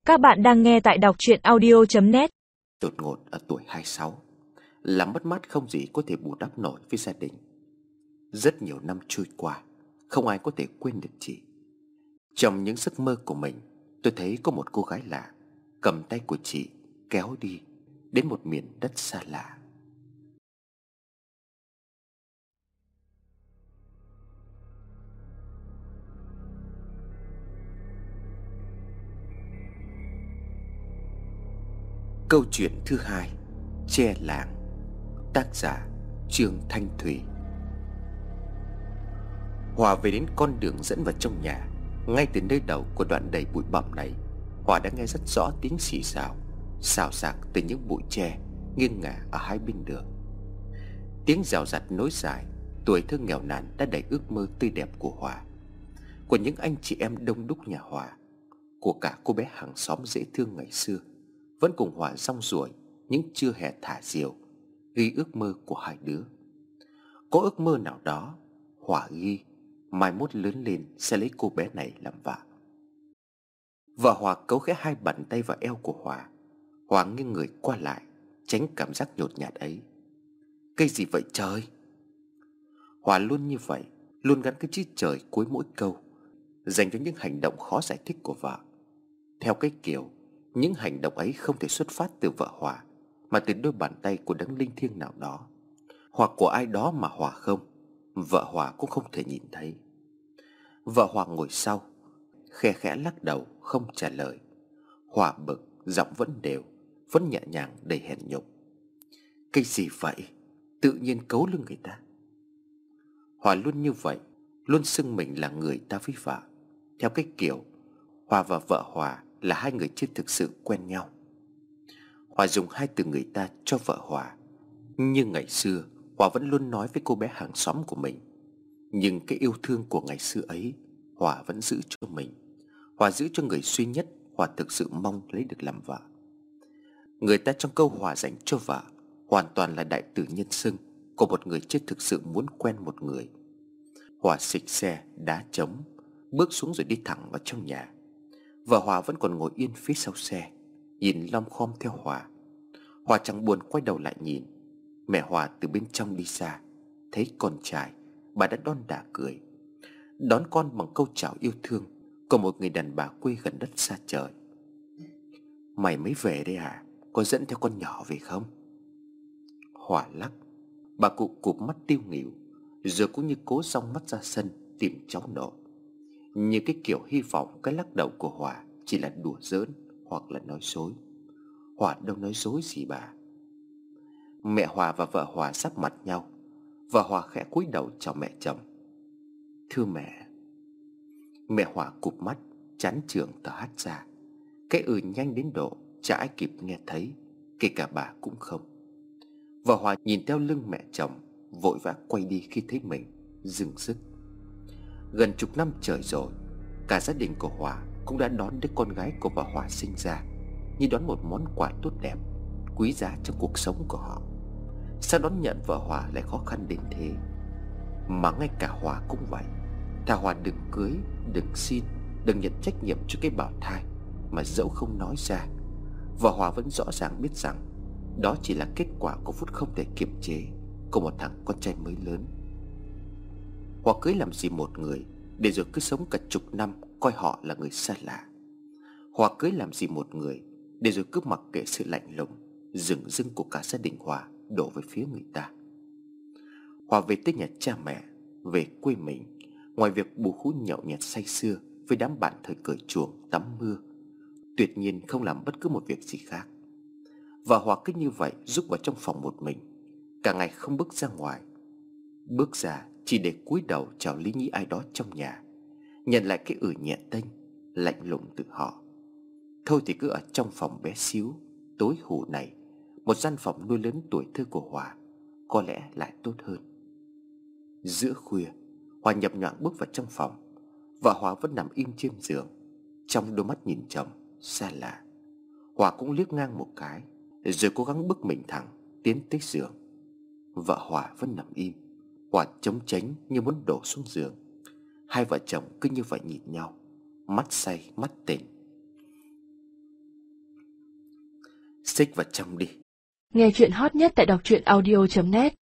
Các bạn đang nghe tại đọc truyện audio.net. Đột ngột ở tuổi 26 là mất mát không gì có thể bù đắp nổi với gia đình. Rất nhiều năm trôi qua, không ai có thể quên được chị. Trong những giấc mơ của mình, tôi thấy có một cô gái lạ cầm tay của chị kéo đi đến một miền đất xa lạ. Câu chuyện thứ hai, Tre Làng. Tác giả Trương Thanh Thủy. Hòa về đến con đường dẫn vào trong nhà. Ngay từ nơi đầu của đoạn đầy bụi bặm này, Hòa đã nghe rất rõ tiếng xì xào xào xạc từ những bụi tre nghiêng ngả ở hai bên đường. Tiếng rào rạt nối dài. Tuổi thơ nghèo nàn đã đầy ước mơ tươi đẹp của Hòa, của những anh chị em đông đúc nhà Hòa, của cả cô bé hàng xóm dễ thương ngày xưa, vẫn cùng Hòa rong ruổi những trưa hè thả diều, ghi ước mơ của hai đứa. Có ước mơ nào đó, Hòa ghi mai mốt lớn lên sẽ lấy cô bé này làm vợ. Và Hòa cấu khẽ hai bàn tay vào eo của Hòa. Hòa nghiêng người qua lại, tránh cảm giác nhột nhạt ấy. Cây gì vậy trời? Hòa luôn như vậy, luôn gắn cái chữ trời cuối mỗi câu, dành cho những hành động khó giải thích của vợ. Theo cái kiểu, những hành động ấy không thể xuất phát từ vợ Hòa, mà từ đôi bàn tay của đấng linh thiêng nào đó, hoặc của ai đó mà Hòa không, vợ Hòa cũng không thể nhìn thấy. Vợ Hòa ngồi sau, khe khẽ lắc đầu không trả lời. Hòa bực, giọng vẫn đều, vẫn nhẹ nhàng đầy hèn nhục. Cái gì vậy? Tự nhiên cấu lưng người ta. Hòa luôn như vậy, luôn xưng mình là người ta với vợ. Theo cái kiểu, Hòa và vợ Hòa là hai người chưa thực sự quen nhau. Hòa dùng hai từ người ta cho vợ Hòa. Như ngày xưa, Hòa vẫn luôn nói với cô bé hàng xóm của mình. Nhưng cái yêu thương của ngày xưa ấy, Hòa vẫn giữ cho mình. Hòa giữ cho người duy nhất Hòa thực sự mong lấy được làm vợ. Người ta trong câu Hòa dành cho vợ hoàn toàn là đại từ nhân xưng của một người chưa thực sự muốn quen một người. Hòa xịch xe đá trống, bước xuống rồi đi thẳng vào trong nhà. Vợ Hòa vẫn còn ngồi yên phía sau xe, nhìn lom khom theo Hòa. Hòa chẳng buồn quay đầu lại nhìn. Mẹ Hòa từ bên trong đi xa, thấy con trai, bà đã đon đả cười, đón con bằng câu chào yêu thương của một người đàn bà quê gần đất xa trời. Mày mới về đây à? Có dẫn theo con nhỏ về không? Hòa lắc. Bà cụ cụp mắt tiêu nghỉu, rồi cũng như cố dong mắt ra sân tìm cháu nội. Như cái kiểu hy vọng cái lắc đầu của Hòa chỉ là đùa giỡn hoặc là nói dối. Hòa đâu nói dối gì bà. Mẹ Hòa và vợ Hòa sắp mặt nhau. Vợ Hòa khẽ cúi đầu chào mẹ chồng. Thưa mẹ. Mẹ Hòa cụp mắt, chán chường thở hắt ra. Cái nhanh đến độ chả ai kịp nghe thấy, kể cả bà cũng không. Vợ Hòa nhìn theo lưng mẹ chồng, vội vã quay đi khi thấy mình dừng sức. Gần chục năm trời rồi, cả gia đình của Hòa cũng đã đón đứa con gái của vợ Hòa sinh ra như đón một món quà tốt đẹp, quý giá trong cuộc sống của họ. Sao đón nhận vợ Hòa lại khó khăn đến thế? Mà ngay cả Hòa cũng vậy. Thà Hòa đừng cưới, đừng xin, đừng nhận trách nhiệm cho cái bào thai mà dẫu không nói ra, vợ Hòa vẫn rõ ràng biết rằng đó chỉ là kết quả của phút không thể kiềm chế của một thằng con trai mới lớn. Hòa cưới làm gì một người để rồi cứ sống cả chục năm coi họ là người xa lạ? Hòa cưới làm gì một người để rồi cứ mặc kệ sự lạnh lùng dửng dưng của cả gia đình Hòa đổ về phía người ta? Hòa về tới nhà cha mẹ, về quê mình, ngoài việc bù khú nhậu nhẹt say sưa với đám bạn thời cởi chuồng tắm mưa, tuyệt nhiên không làm bất cứ một việc gì khác. Và Hòa cứ như vậy rúc vào trong phòng một mình, cả ngày không bước ra ngoài. Bước ra chỉ để cúi đầu chào lý nhí ai đó trong nhà, nhận lại cái nhẹ tênh lạnh lùng từ họ. Thôi thì cứ ở trong phòng bé xíu tối hù này, một gian phòng nuôi lớn tuổi thơ của Hòa, có lẽ lại tốt hơn. Giữa khuya, Hòa nhập nhoạng bước vào trong phòng. Và Hòa vẫn nằm im trên giường, trong đôi mắt nhìn chồng xa lạ. Hòa cũng liếc ngang một cái, rồi cố gắng bức mình thẳng tiến tới giường. Vợ Hòa vẫn nằm im. Hòa chống chánh như muốn đổ xuống giường. Hai vợ chồng cứ như vậy nhìn nhau, mắt say mắt tỉnh. xích vào trong đi. Nghe chuyện hot nhất tại đọc truyện audio.net.